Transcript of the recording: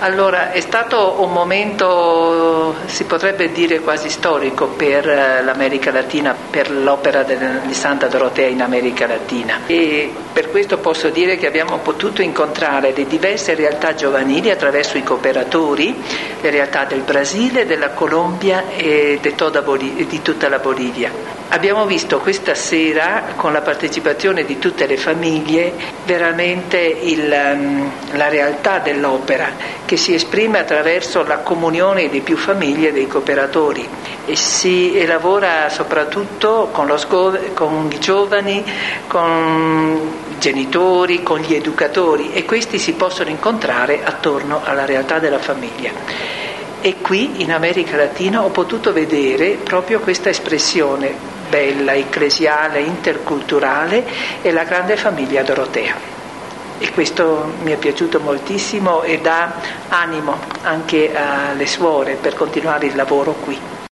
Allora, è stato un momento, si potrebbe dire quasi storico per l'America Latina, per l'opera di Santa Dorotea in America Latina, e per questo posso dire che abbiamo potuto incontrare le diverse realtà giovanili attraverso i cooperatori, le realtà del Brasile, della Colombia e di tutta la Bolivia. Abbiamo visto questa sera, con la partecipazione di tutte le famiglie, veramente la realtà dell'opera, che si esprime attraverso la comunione di più famiglie dei cooperatori e lavora soprattutto con i giovani, con i genitori, con gli educatori, e questi si possono incontrare attorno alla realtà della famiglia. E qui in America Latina ho potuto vedere proprio questa espressione bella, ecclesiale, interculturale, e la grande famiglia dorotea. E questo mi è piaciuto moltissimo e dà animo anche alle suore per continuare il lavoro qui.